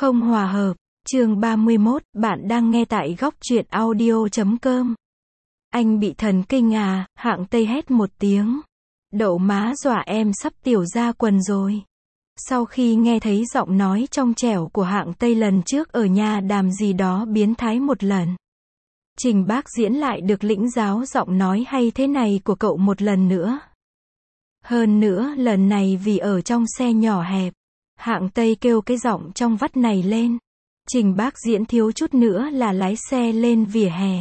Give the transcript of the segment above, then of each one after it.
Không hòa hợp. Chương 31, bạn đang nghe tại góc truyện audio.com. Anh bị thần kinh à? Hạng Tây hét một tiếng. Đậu má dọa em sắp tiểu ra quần rồi. Sau khi nghe thấy giọng nói trong trẻo của Hạng Tây lần trước ở nhà đàm gì đó biến thái một lần, Trình Bác Diễn lại được lĩnh giáo giọng nói hay thế này của cậu một lần nữa. Hơn nữa, lần này vì ở trong xe nhỏ hẹp, Hạng Tây kêu cái giọng trong vắt này lên. Trình Bác Diễn thiếu chút nữa là lái xe lên vỉa hè.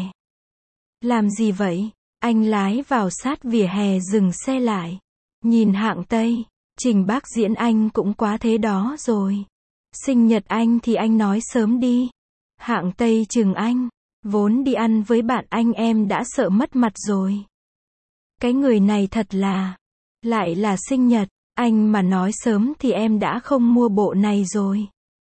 Làm gì vậy? Anh lái vào sát vỉa hè dừng xe lại. Nhìn Hạng Tây, Trình Bác Diễn anh cũng quá thế đó rồi. Sinh nhật anh thì anh nói sớm đi. Hạng Tây chừng anh. Vốn đi ăn với bạn anh em đã sợ mất mặt rồi. Cái người này thật là. Lại là sinh nhật. Anh mà nói sớm thì em đã không mua bộ này rồi.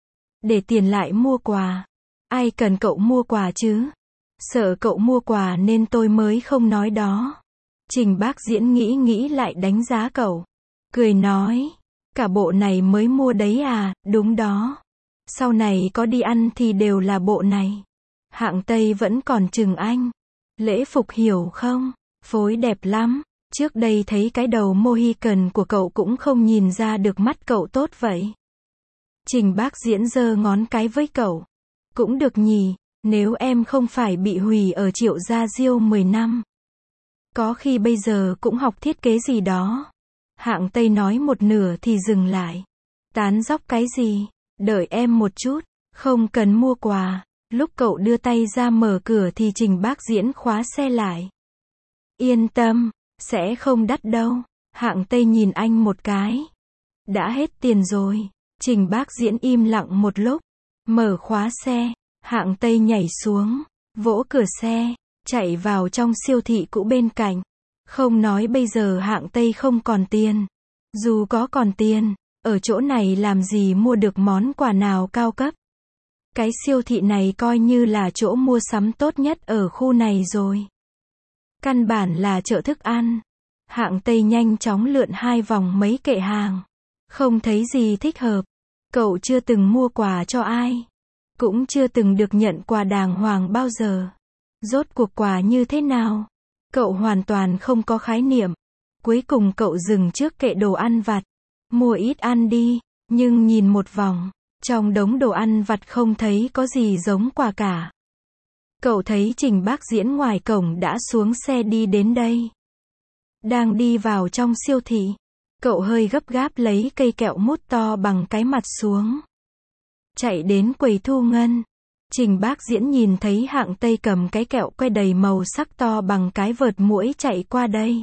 Để tiền lại mua quà. Ai cần cậu mua quà chứ? Sợ cậu mua quà nên tôi mới không nói đó. Trình Bác Diễn nghĩ lại đánh giá cậu. Cười nói. Cả bộ này mới mua đấy à? Đúng đó. Sau này có đi ăn thì đều là bộ này. Hạng Tây vẫn còn chừng anh. Lễ phục hiểu không? Phối đẹp lắm. Trước đây thấy cái đầu Mohican của cậu cũng không nhìn ra được mắt cậu tốt vậy. Trình Bác Diễn giơ ngón cái với cậu. Cũng được nhỉ, nếu em không phải bị hủy ở Triệu Gia Diêu 10 năm. Có khi bây giờ cũng học thiết kế gì đó. Hạng Tây nói một nửa thì dừng lại. Tán dóc cái gì? Đợi em một chút, không cần mua quà. Lúc cậu đưa tay ra mở cửa thì Trình Bác Diễn khóa xe lại. Yên tâm, sẽ không đắt đâu. Hạng Tây nhìn anh một cái. Đã hết tiền rồi. Trình Bác Diễn im lặng một lúc. Mở khóa xe. Hạng Tây nhảy xuống. Vỗ cửa xe. Chạy vào trong siêu thị cũ bên cạnh. Không nói bây giờ Hạng Tây không còn tiền. Dù có còn tiền, ở chỗ này làm gì mua được món quà nào cao cấp. Cái siêu thị này coi như là chỗ mua sắm tốt nhất ở khu này rồi. Căn bản là chợ thức ăn. Hạng Tây nhanh chóng lượn 2 vòng mấy kệ hàng. Không thấy gì thích hợp. Cậu chưa từng mua quà cho ai. Cũng chưa từng được nhận quà đàng hoàng bao giờ. Rốt cuộc quà như thế nào? Cậu hoàn toàn không có khái niệm. Cuối cùng cậu dừng trước kệ đồ ăn vặt. Mua ít ăn đi. Nhưng nhìn một vòng, trong đống đồ ăn vặt không thấy có gì giống quà cả. Cậu thấy Trình Bác Diễn ngoài cổng đã xuống xe đi đến đây. Đang đi vào trong siêu thị. Cậu hơi gấp gáp lấy cây kẹo mút to bằng cái mặt xuống. Chạy đến quầy thu ngân. Trình Bác Diễn nhìn thấy Hạng Tây cầm cái kẹo que đầy màu sắc to bằng cái vợt muỗi chạy qua đây.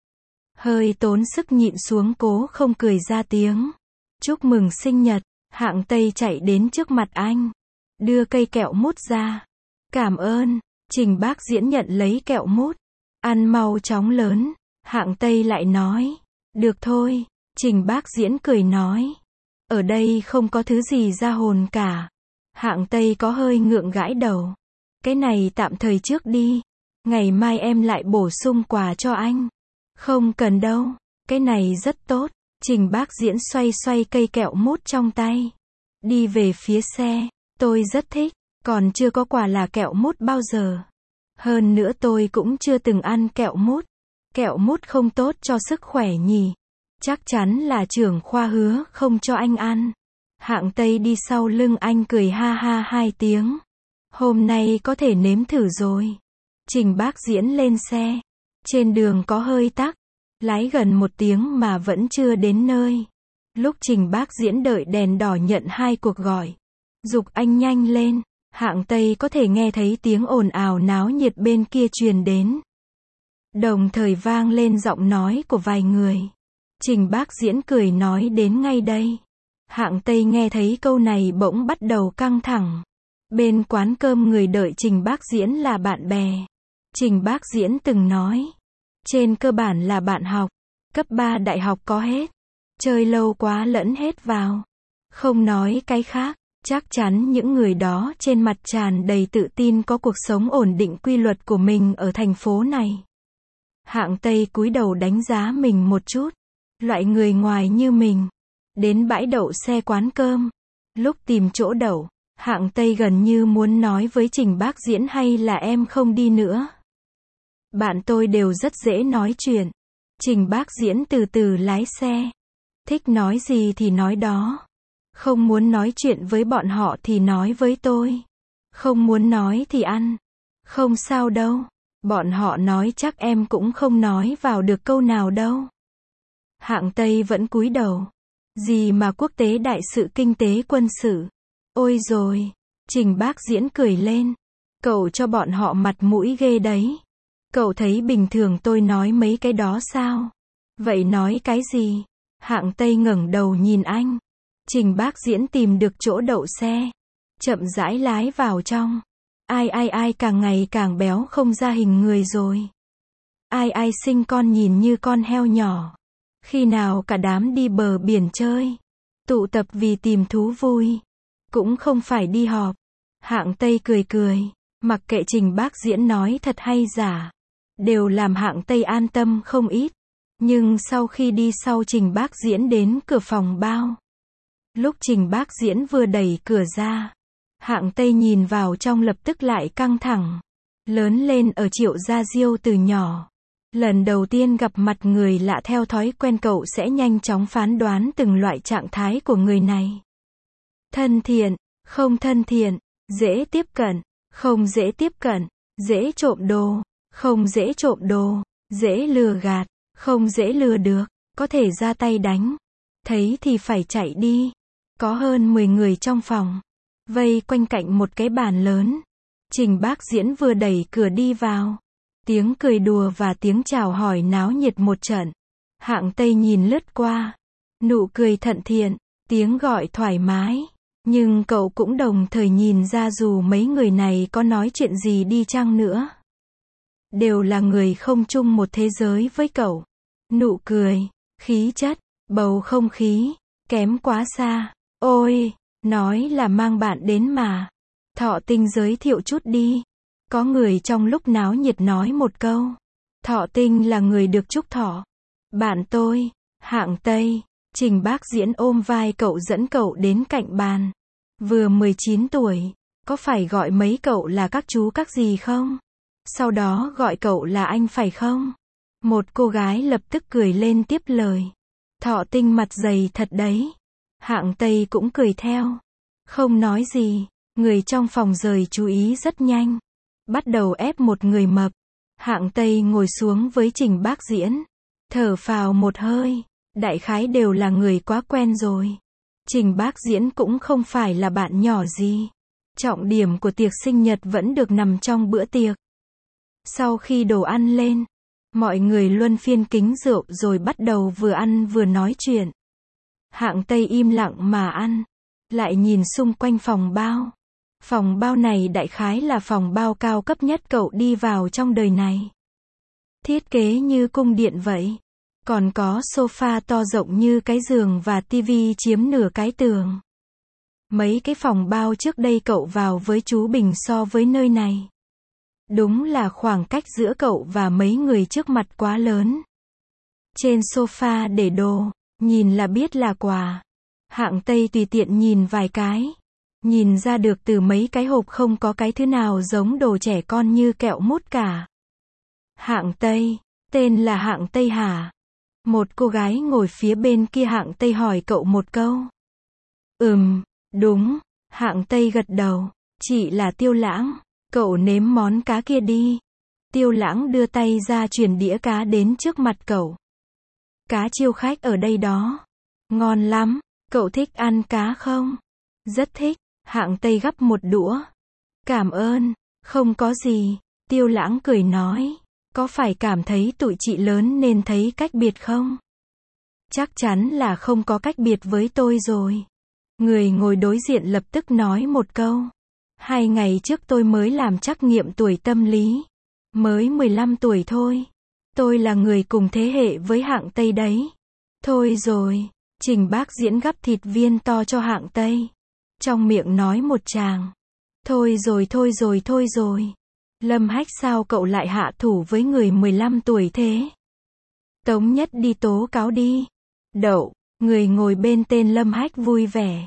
Hơi tốn sức nhịn xuống cố không cười ra tiếng. Chúc mừng sinh nhật. Hạng Tây chạy đến trước mặt anh. Đưa cây kẹo mút ra. Cảm ơn. Trình Bác Diễn nhận lấy kẹo mút. Ăn mau chóng lớn. Hạng Tây lại nói. Được thôi. Trình Bác Diễn cười nói. Ở đây không có thứ gì ra hồn cả. Hạng Tây có hơi ngượng gãi đầu. Cái này tạm thời trước đi. Ngày mai em lại bổ sung quà cho anh. Không cần đâu. Cái này rất tốt. Trình Bác Diễn xoay xoay cây kẹo mút trong tay. Đi về phía xe. Tôi rất thích. Còn chưa có quà là kẹo mút bao giờ. Hơn nữa tôi cũng chưa từng ăn kẹo mút. Kẹo mút không tốt cho sức khỏe nhỉ. Chắc chắn là trưởng khoa hứa không cho anh ăn. Hạng Tây đi sau lưng anh cười ha ha 2 tiếng. Hôm nay có thể nếm thử rồi. Trình Bác Diễn lên xe. Trên đường có hơi tắc. Lái gần 1 tiếng mà vẫn chưa đến nơi. Lúc Trình Bác Diễn đợi đèn đỏ nhận 2 cuộc gọi. Giục anh nhanh lên. Hạng Tây có thể nghe thấy tiếng ồn ào náo nhiệt bên kia truyền đến. Đồng thời vang lên giọng nói của vài người. Trình Bác Diễn cười nói đến ngay đây. Hạng Tây nghe thấy câu này bỗng bắt đầu căng thẳng. Bên quán cơm người đợi Trình Bác Diễn là bạn bè. Trình Bác Diễn từng nói. Trên cơ bản là bạn học. Cấp 3 đại học có hết. Chơi lâu quá lẫn hết vào. Không nói cái khác. Chắc chắn những người đó trên mặt tràn đầy tự tin có cuộc sống ổn định quy luật của mình ở thành phố này. Hạng Tây cúi đầu đánh giá mình một chút. Loại người ngoài như mình. Đến bãi đậu xe quán cơm. Lúc tìm chỗ đậu, Hạng Tây gần như muốn nói với Trình Bác Diễn hay là em không đi nữa. Bạn tôi đều rất dễ nói chuyện. Trình Bác Diễn từ từ lái xe. Thích nói gì thì nói đó. Không muốn nói chuyện với bọn họ thì nói với tôi. Không muốn nói thì ăn. Không sao đâu. Bọn họ nói chắc em cũng không nói vào được câu nào đâu. Hạng Tây vẫn cúi đầu. Gì mà quốc tế đại sự kinh tế quân sự. Ôi rồi. Trình Bác Diễn cười lên. Cậu cho bọn họ mặt mũi ghê đấy. Cậu thấy bình thường tôi nói mấy cái đó sao? Vậy nói cái gì? Hạng Tây ngẩng đầu nhìn anh. Trình Bác Diễn tìm được chỗ đậu xe. Chậm rãi lái vào trong. Ai càng ngày càng béo không ra hình người rồi. Ai sinh con nhìn như con heo nhỏ. Khi nào cả đám đi bờ biển chơi. Tụ tập vì tìm thú vui. Cũng không phải đi họp. Hạng Tây cười cười. Mặc kệ Trình Bác Diễn nói thật hay giả. Đều làm Hạng Tây an tâm không ít. Nhưng sau khi đi sau Trình Bác Diễn đến cửa phòng bao. Lúc Trình Bác Diễn vừa đẩy cửa ra. Hạng Tây nhìn vào trong lập tức lại căng thẳng. Lớn lên ở Triệu Gia Diêu từ nhỏ. Lần đầu tiên gặp mặt người lạ theo thói quen cậu sẽ nhanh chóng phán đoán từng loại trạng thái của người này. Thân thiện, không thân thiện, dễ tiếp cận, không dễ tiếp cận, dễ trộm đồ, không dễ trộm đồ, dễ lừa gạt, không dễ lừa được, có thể ra tay đánh. Thấy thì phải chạy đi. Có hơn 10 người trong phòng. Vây quanh cạnh một cái bàn lớn. Trình Bác Diễn vừa đẩy cửa đi vào. Tiếng cười đùa và tiếng chào hỏi náo nhiệt một trận. Hạng Tây nhìn lướt qua. Nụ cười thận thiện, tiếng gọi thoải mái. Nhưng cậu cũng đồng thời nhìn ra dù mấy người này có nói chuyện gì đi chăng nữa. Đều là người không chung một thế giới với cậu. Nụ cười, khí chất, bầu không khí, kém quá xa. Ôi, nói là mang bạn đến mà. Thọ Tinh giới thiệu chút đi. Có người trong lúc náo nhiệt nói một câu. Thọ Tinh là người được chúc thọ. Bạn tôi, Hạng Tây. Trình Bác Diễn ôm vai cậu dẫn cậu đến cạnh bàn. Vừa 19 tuổi, có phải gọi mấy cậu là các chú các gì không? Sau đó gọi cậu là anh phải không? Một cô gái lập tức cười lên tiếp lời. Thọ Tinh mặt dày thật đấy. Hạng Tây cũng cười theo. Không nói gì, người trong phòng rời chú ý rất nhanh. Bắt đầu ép một người mập. Hạng Tây ngồi xuống với Trình Bác Diễn. Thở phào một hơi. Đại khái đều là người quá quen rồi. Trình Bác Diễn cũng không phải là bạn nhỏ gì. Trọng điểm của tiệc sinh nhật vẫn được nằm trong bữa tiệc. Sau khi đồ ăn lên, mọi người luân phiên kính rượu rồi bắt đầu vừa ăn vừa nói chuyện. Hạng Tây im lặng mà ăn. Lại nhìn xung quanh phòng bao. Phòng bao này đại khái là phòng bao cao cấp nhất cậu đi vào trong đời này. Thiết kế như cung điện vậy. Còn có sofa to rộng như cái giường và tivi chiếm nửa cái tường. Mấy cái phòng bao trước đây cậu vào với chú Bình so với nơi này. Đúng là khoảng cách giữa cậu và mấy người trước mặt quá lớn. Trên sofa để đồ, nhìn là biết là quà. Hạng Tây tùy tiện nhìn vài cái. Nhìn ra được từ mấy cái hộp không có cái thứ nào giống đồ trẻ con như kẹo mút cả. Hạng Tây, tên là Hạng Tây hả? Một cô gái ngồi phía bên kia Hạng Tây hỏi cậu một câu. Đúng, Hạng Tây gật đầu. Chị là Tiêu Lãng, cậu nếm món cá kia đi. Tiêu Lãng đưa tay ra chuyển đĩa cá đến trước mặt cậu. Cá chiêu khách ở đây đó. Ngon lắm, cậu thích ăn cá không? Rất thích, Hạng Tây gắp một đũa. Cảm ơn, không có gì, Tiêu Lãng cười nói. Có phải cảm thấy tụi chị lớn nên thấy cách biệt không? Chắc chắn là không có cách biệt với tôi rồi. Người ngồi đối diện lập tức nói một câu. 2 ngày trước tôi mới làm trắc nghiệm tuổi tâm lý. Mới 15 tuổi thôi. Tôi là người cùng thế hệ với Hạng Tây đấy. Thôi rồi, Trình Bác Diễn gắp thịt viên to cho Hạng Tây. Trong miệng nói một tràng. Thôi rồi. Lâm Hách sao cậu lại hạ thủ với người 15 tuổi thế? Tống Nhất đi tố cáo đi. Đậu, người ngồi bên tên Lâm Hách vui vẻ.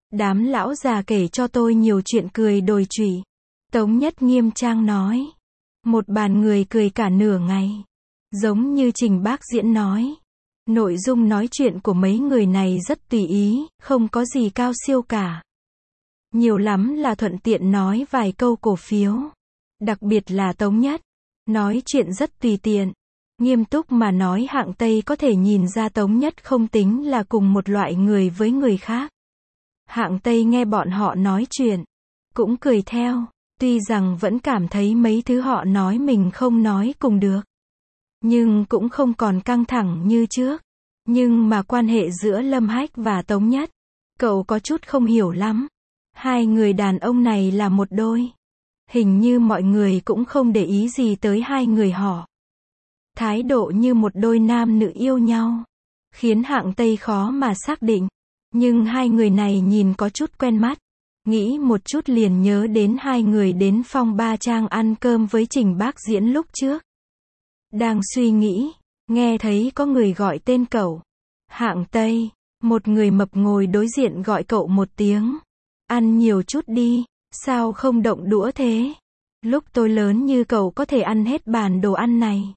Đám lão già kể cho tôi nhiều chuyện cười đồi trụy. Tống Nhất nghiêm trang nói. Một bàn người cười cả nửa ngày. Giống như Trình Bác Diễn nói. Nội dung nói chuyện của mấy người này rất tùy ý, không có gì cao siêu cả. Nhiều lắm là thuận tiện nói vài câu cổ phiếu. Đặc biệt là Tống Nhất. Nói chuyện rất tùy tiện. Nghiêm túc mà nói hạng Tây có thể nhìn ra Tống Nhất không tính là cùng một loại người với người khác. Hạng Tây nghe bọn họ nói chuyện. Cũng cười theo. Tuy rằng vẫn cảm thấy mấy thứ họ nói mình không nói cùng được. Nhưng cũng không còn căng thẳng như trước. Nhưng mà quan hệ giữa Lâm Hách và Tống Nhất, cậu có chút không hiểu lắm. Hai người đàn ông này là một đôi. Hình như mọi người cũng không để ý gì tới hai người họ. Thái độ như một đôi nam nữ yêu nhau. Khiến hạng Tây khó mà xác định. Nhưng hai người này nhìn có chút quen mắt. Nghĩ một chút liền nhớ đến hai người đến Phong Ba Trang ăn cơm với Trình Bác Diễn lúc trước. Đang suy nghĩ, nghe thấy có người gọi tên cậu. Hạng Tây, một người mập ngồi đối diện gọi cậu một tiếng. Ăn nhiều chút đi, sao không động đũa thế? Lúc tôi lớn như cậu có thể ăn hết bàn đồ ăn này.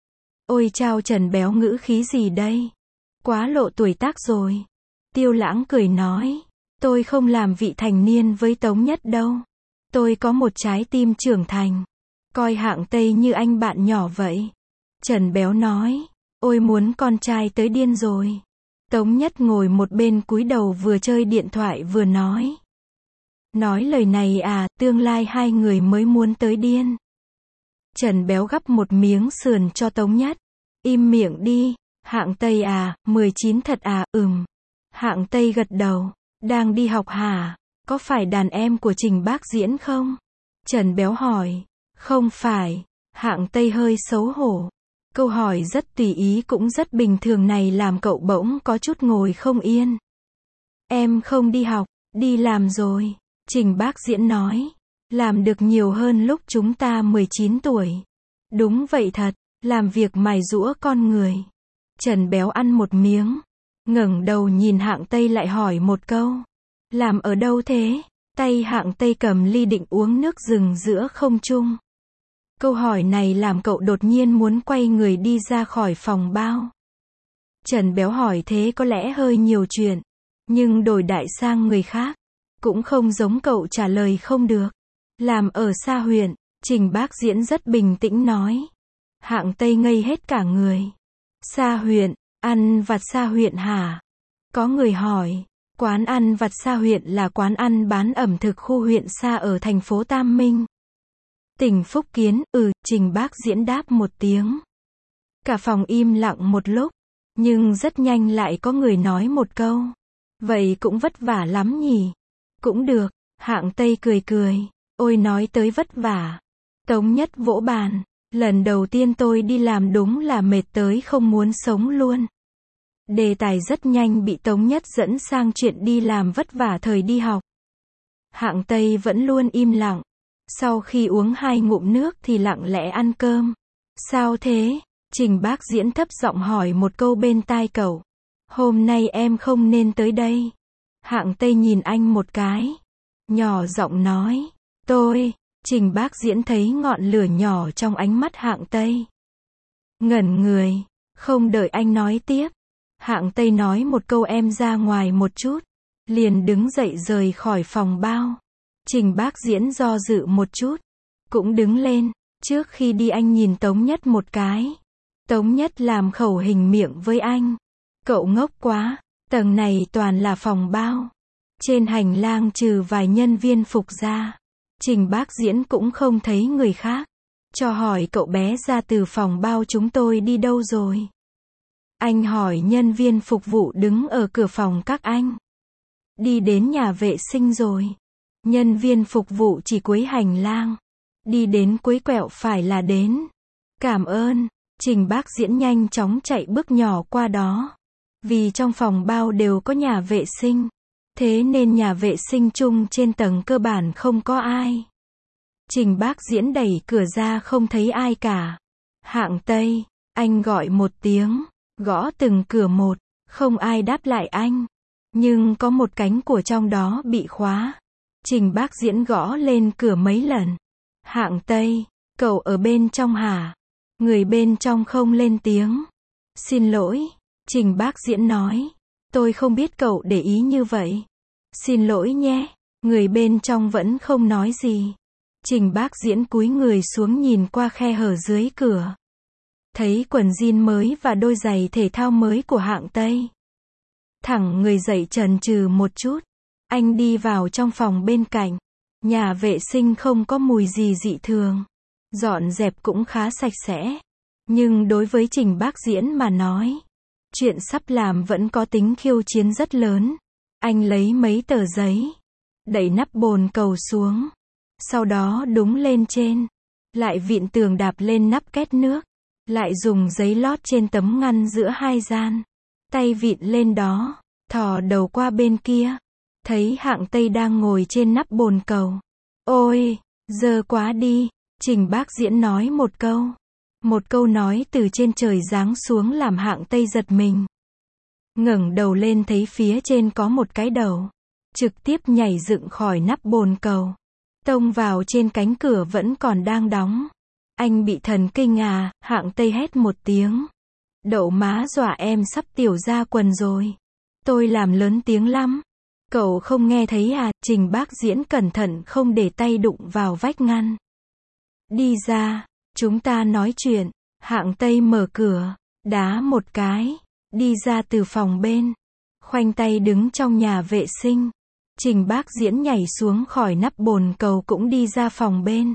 Ôi chao, Trần Béo ngữ khí gì đây? Quá lộ tuổi tác rồi. Tiêu Lãng cười nói. Tôi không làm vị thành niên với Tống Nhất đâu. Tôi có một trái tim trưởng thành. Coi hạng Tây như anh bạn nhỏ vậy. Trần Béo nói. Ôi muốn con trai tới điên rồi. Tống Nhất ngồi một bên cúi đầu vừa chơi điện thoại vừa nói. Nói lời này à, tương lai hai người mới muốn tới điên. Trần Béo gắp một miếng sườn cho Tống Nhất. Im miệng đi. Hạng Tây à, 19 thật à, Hạng Tây gật đầu. Đang đi học hả? Có phải đàn em của Trình Bác Diễn không? Trần Béo hỏi. Không phải. Hạng Tây hơi xấu hổ. Câu hỏi rất tùy ý cũng rất bình thường này làm cậu bỗng có chút ngồi không yên. Em không đi học, đi làm rồi. Trình Bác Diễn nói. Làm được nhiều hơn lúc chúng ta 19 tuổi. Đúng vậy thật, làm việc mài giũa con người. Trần Béo ăn một miếng. Ngẩng đầu nhìn hạng Tây lại hỏi một câu. Làm ở đâu thế? Tay hạng Tây cầm ly định uống nước rừng giữa không trung. Câu hỏi này làm cậu đột nhiên muốn quay người đi ra khỏi phòng bao. Trần Béo hỏi thế có lẽ hơi nhiều chuyện. Nhưng đổi đại sang người khác. Cũng không giống cậu trả lời không được. Làm ở Sa huyện. Trình Bác Diễn rất bình tĩnh nói. Hạng Tây ngây hết cả người. Sa huyện, ăn vặt Sa huyện hả? Có người hỏi. Quán ăn vặt Sa huyện là quán ăn bán ẩm thực khu huyện Sa ở thành phố Tam Minh. Tỉnh Phúc Kiến, Trình Bác Diễn đáp một tiếng. Cả phòng im lặng một lúc. Nhưng rất nhanh lại có người nói một câu. Vậy cũng vất vả lắm nhỉ? Cũng được, hạng Tây cười cười. Ôi nói tới vất vả. Tống Nhất vỗ bàn. Lần đầu tiên tôi đi làm đúng là mệt tới không muốn sống luôn. Đề tài rất nhanh bị Tống Nhất dẫn sang chuyện đi làm vất vả thời đi học. Hạng Tây vẫn luôn im lặng. Sau khi uống 2 ngụm nước thì lặng lẽ ăn cơm. Sao thế? Trình Bác Diễn thấp giọng hỏi một câu bên tai cậu. Hôm nay em không nên tới đây. Hạng Tây nhìn anh một cái. Nhỏ giọng nói. Trình Bác Diễn thấy ngọn lửa nhỏ trong ánh mắt hạng Tây. Ngẩn người. Không đợi anh nói tiếp. Hạng Tây nói một câu em ra ngoài một chút. Liền đứng dậy rời khỏi phòng bao. Trình Bác Diễn do dự một chút. Cũng đứng lên. Trước khi đi anh nhìn Tống Nhất một cái. Tống Nhất làm khẩu hình miệng với anh. Cậu ngốc quá. Tầng này toàn là phòng bao. Trên hành lang trừ vài nhân viên phục ra. Trình Bác Diễn cũng không thấy người khác. Cho hỏi cậu bé ra từ phòng bao chúng tôi đi đâu rồi? Anh hỏi nhân viên phục vụ đứng ở cửa phòng các anh. Đi đến nhà vệ sinh rồi. Nhân viên phục vụ chỉ cuối hành lang. Đi đến cuối quẹo phải là đến. Cảm ơn. Trình Bác Diễn nhanh chóng chạy bước nhỏ qua đó. Vì trong phòng bao đều có nhà vệ sinh. Thế nên nhà vệ sinh chung trên tầng cơ bản không có ai. Trình Bác Diễn đẩy cửa ra không thấy ai cả. Hạng Tây, anh gọi một tiếng, gõ từng cửa một, không ai đáp lại anh. Nhưng có một cánh của trong đó bị khóa. Trình Bác Diễn gõ lên cửa mấy lần. Hạng Tây, cậu ở bên trong hả? Người bên trong không lên tiếng. Xin lỗi, Trình Bác Diễn nói. Tôi không biết cậu để ý như vậy. Xin lỗi nhé. Người bên trong vẫn không nói gì. Trình Bác Diễn cúi người xuống nhìn qua khe hở dưới cửa. Thấy quần jean mới và đôi giày thể thao mới của Hạng Tây. Thẳng người dậy chần chừ một chút. Anh đi vào trong phòng bên cạnh. Nhà vệ sinh không có mùi gì dị thường. Dọn dẹp cũng khá sạch sẽ. Nhưng đối với Trình Bác Diễn mà nói, chuyện sắp làm vẫn có tính khiêu chiến rất lớn. Anh lấy mấy tờ giấy, đẩy nắp bồn cầu xuống. Sau đó đúng lên trên. Lại vịn tường đạp lên nắp két nước. Lại dùng giấy lót trên tấm ngăn giữa hai gian. Tay vịn lên đó, thò đầu qua bên kia. Thấy Hạng Tây đang ngồi trên nắp bồn cầu. Ôi, dơ quá đi, Trình Bác Diễn nói một câu. Một câu nói từ trên trời giáng xuống làm Hạng Tây giật mình. Ngẩng đầu lên thấy phía trên có một cái đầu. Trực tiếp nhảy dựng khỏi nắp bồn cầu. Tông vào trên cánh cửa vẫn còn đang đóng. Anh bị thần kinh à, Hạng Tây hét một tiếng. Đậu má dọa em sắp tiểu ra quần rồi. Tôi làm lớn tiếng lắm. Cậu không nghe thấy à, Trình Bác Diễn cẩn thận không để tay đụng vào vách ngăn. Đi ra, chúng ta nói chuyện. Hạng Tây mở cửa, đá một cái, đi ra từ phòng bên. Khoanh tay đứng trong nhà vệ sinh. Trình Bác Diễn nhảy xuống khỏi nắp bồn cầu cũng đi ra phòng bên.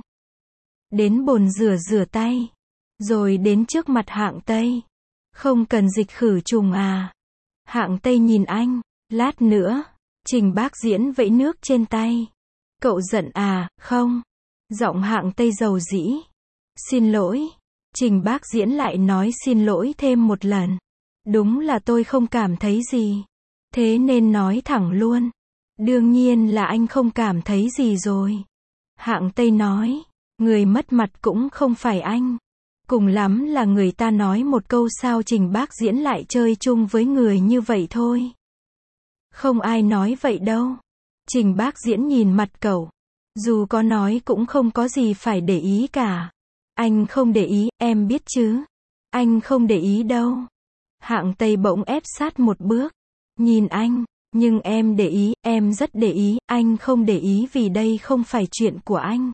Đến bồn rửa tay. Rồi đến trước mặt Hạng Tây. Không cần dịch khử trùng à? Hạng Tây nhìn anh. Lát nữa. Trình Bác Diễn vẫy nước trên tay. Cậu giận à? Không. Giọng Hạng Tây dầu dĩ. Xin lỗi. Trình Bác Diễn lại nói xin lỗi thêm một lần. Đúng là tôi không cảm thấy gì. Thế nên nói thẳng luôn. Đương nhiên là anh không cảm thấy gì rồi. Hạng Tây nói. Người mất mặt cũng không phải anh. Cùng lắm là người ta nói một câu sao Trình Bác Diễn lại chơi chung với người như vậy thôi. Không ai nói vậy đâu. Trình Bác Diễn nhìn mặt cậu. Dù có nói cũng không có gì phải để ý cả. Anh không để ý, em biết chứ. Anh không để ý đâu. Hạng Tây bỗng ép sát một bước. Nhìn anh. Nhưng em để ý, em rất để ý. Anh không để ý vì đây không phải chuyện của anh.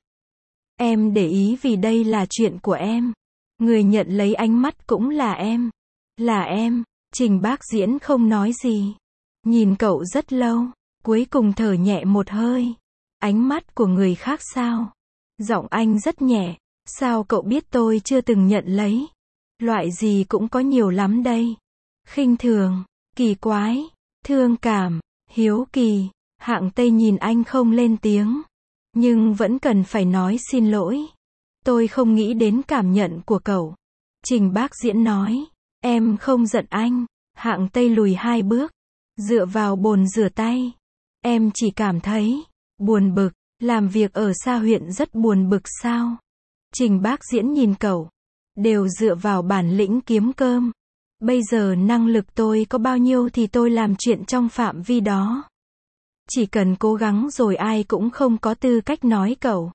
Em để ý vì đây là chuyện của em. Người nhận lấy ánh mắt cũng là em. Là em. Trình Bác Diễn không nói gì. Nhìn cậu rất lâu. Cuối cùng thở nhẹ một hơi. Ánh mắt của người khác sao? Giọng anh rất nhẹ. Sao cậu biết tôi chưa từng nhận lấy? Loại gì cũng có nhiều lắm đây. Khinh thường, kỳ quái, thương cảm, hiếu kỳ. Hạng Tây nhìn anh không lên tiếng. Nhưng vẫn cần phải nói xin lỗi. Tôi không nghĩ đến cảm nhận của cậu. Trình Bác Diễn nói. Em không giận anh. Hạng Tây lùi 2 bước. Dựa vào bồn rửa tay. Em chỉ cảm thấy buồn bực. Làm việc ở xa huyện rất buồn bực sao? Trình Bác Diễn nhìn cậu. Đều dựa vào bản lĩnh kiếm cơm. Bây giờ năng lực tôi có bao nhiêu thì tôi làm chuyện trong phạm vi đó. Chỉ cần cố gắng rồi ai cũng không có tư cách nói cậu.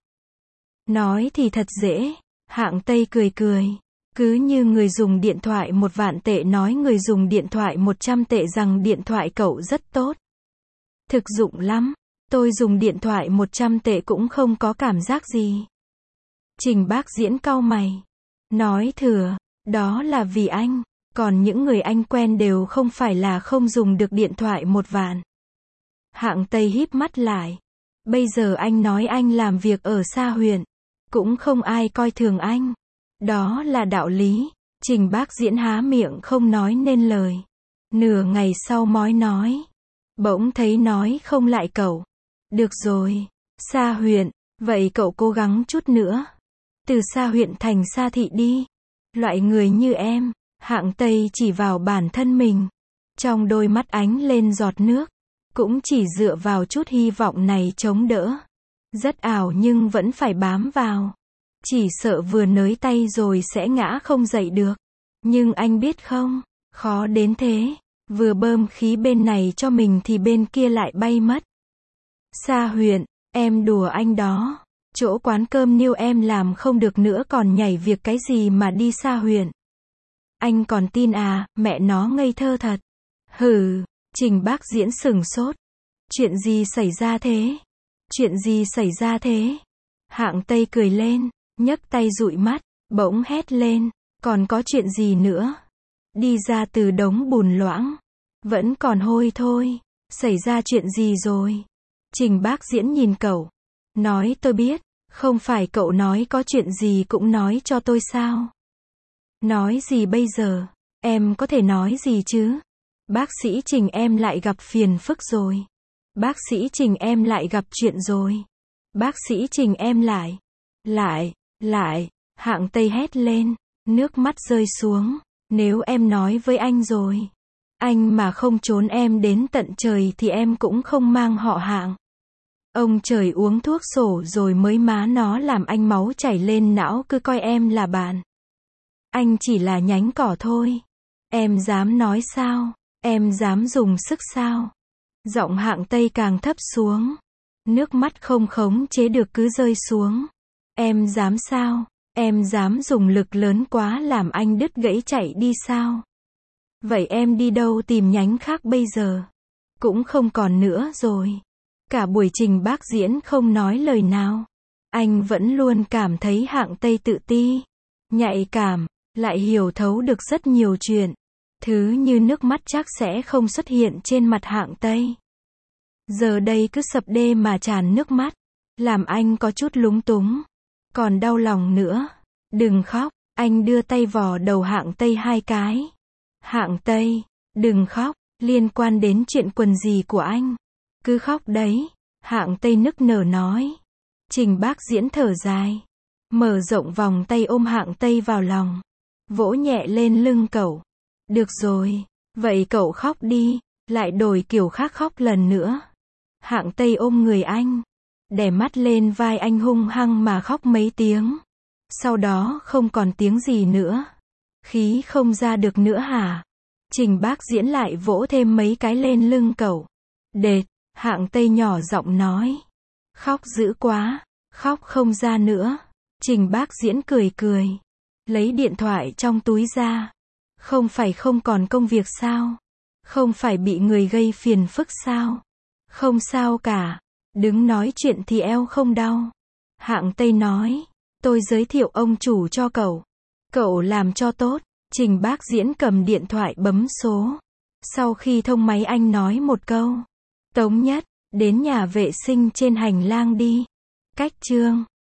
Nói thì thật dễ. Hạng Tây cười cười. Cứ như người dùng điện thoại 1 vạn tệ nói người dùng điện thoại 100 tệ rằng điện thoại cậu rất tốt. Thực dụng lắm. Tôi dùng điện thoại 100 tệ cũng không có cảm giác gì. Trình Bác Diễn cau mày. Nói thừa. Đó là vì anh. Còn những người anh quen đều không phải là không dùng được điện thoại 1 vạn. Hạng Tây híp mắt lại. Bây giờ anh nói anh làm việc ở xa huyện. Cũng không ai coi thường anh. Đó là đạo lý. Trình Bác Diễn há miệng không nói nên lời. Nửa ngày sau mới nói. Bỗng thấy nói không lại cậu. Được rồi. Xa huyện. Vậy cậu cố gắng chút nữa. Từ xa huyện thành xa thị đi. Loại người như em. Hạng Tây chỉ vào bản thân mình. Trong đôi mắt ánh lên giọt nước. Cũng chỉ dựa vào chút hy vọng này chống đỡ. Rất ảo nhưng vẫn phải bám vào. Chỉ sợ vừa nới tay rồi sẽ ngã không dậy được. Nhưng anh biết không, khó đến thế. Vừa bơm khí bên này cho mình thì bên kia lại bay mất. Sa huyện, em đùa anh đó. Chỗ quán cơm niêu em làm không được nữa còn nhảy việc cái gì mà đi Sa huyện. Anh còn tin à, mẹ nó ngây thơ thật. Hừ, Trình Bác Diễn sửng sốt. Chuyện gì xảy ra thế? Chuyện gì xảy ra thế? Hạng Tây cười lên, nhấc tay dụi mắt, bỗng hét lên, còn có chuyện gì nữa? Đi ra từ đống bùn loãng, vẫn còn hôi thôi, xảy ra chuyện gì rồi? Trình Bác Diễn nhìn cậu, nói tôi biết, không phải cậu nói có chuyện gì cũng nói cho tôi sao? Nói gì bây giờ? Em có thể nói gì chứ? Bác sĩ Trình em lại gặp phiền phức rồi. Bác sĩ Trình em lại gặp chuyện rồi. Bác sĩ Trình em lại, Hạng Tây hét lên, nước mắt rơi xuống. Nếu em nói với anh rồi, anh mà không trốn em đến tận trời thì em cũng không mang họ Hạng. Ông trời uống thuốc sổ rồi mới má nó làm anh máu chảy lên não cứ coi em là bạn. Anh chỉ là nhánh cỏ thôi. Em dám nói sao? Em dám dùng sức sao? Giọng Hạng Tây càng thấp xuống. Nước mắt không khống chế được cứ rơi xuống. Em dám sao? Em dám dùng lực lớn quá làm anh đứt gãy chạy đi sao? Vậy em đi đâu tìm nhánh khác bây giờ? Cũng không còn nữa rồi. Cả buổi Trình Bác Diễn không nói lời nào. Anh vẫn luôn cảm thấy Hạng Tây tự ti, nhạy cảm, lại hiểu thấu được rất nhiều chuyện. Thứ như nước mắt chắc sẽ không xuất hiện trên mặt Hạng Tây. Giờ đây cứ sập đê mà tràn nước mắt, làm anh có chút lúng túng, còn đau lòng nữa. Đừng khóc, anh đưa tay vò đầu Hạng Tây 2 cái. Hạng Tây, đừng khóc, liên quan đến chuyện quần gì của anh. Cứ khóc đấy, Hạng Tây nức nở nói. Trình Bác Diễn thở dài, mở rộng vòng tay ôm Hạng Tây vào lòng, vỗ nhẹ lên lưng cậu. Được rồi, vậy cậu khóc đi, lại đổi kiểu khác khóc lần nữa. Hạng Tây ôm người anh, đè mắt lên vai anh hung hăng mà khóc mấy tiếng. Sau đó không còn tiếng gì nữa. Khí không ra được nữa hả? Trình Bác Diễn lại vỗ thêm mấy cái lên lưng cậu. Đệt, Hạng Tây nhỏ giọng nói. Khóc dữ quá, khóc không ra nữa. Trình Bác Diễn cười cười, lấy điện thoại trong túi ra. Không phải không còn công việc sao? Không phải bị người gây phiền phức sao? Không sao cả. Đứng nói chuyện thì eo không đau. Hạng Tây nói. Tôi giới thiệu ông chủ cho cậu. Cậu làm cho tốt. Trình Bác Diễn cầm điện thoại bấm số. Sau khi thông máy anh nói một câu. Tống Nhất, đến nhà vệ sinh trên hành lang đi. Cách Trương.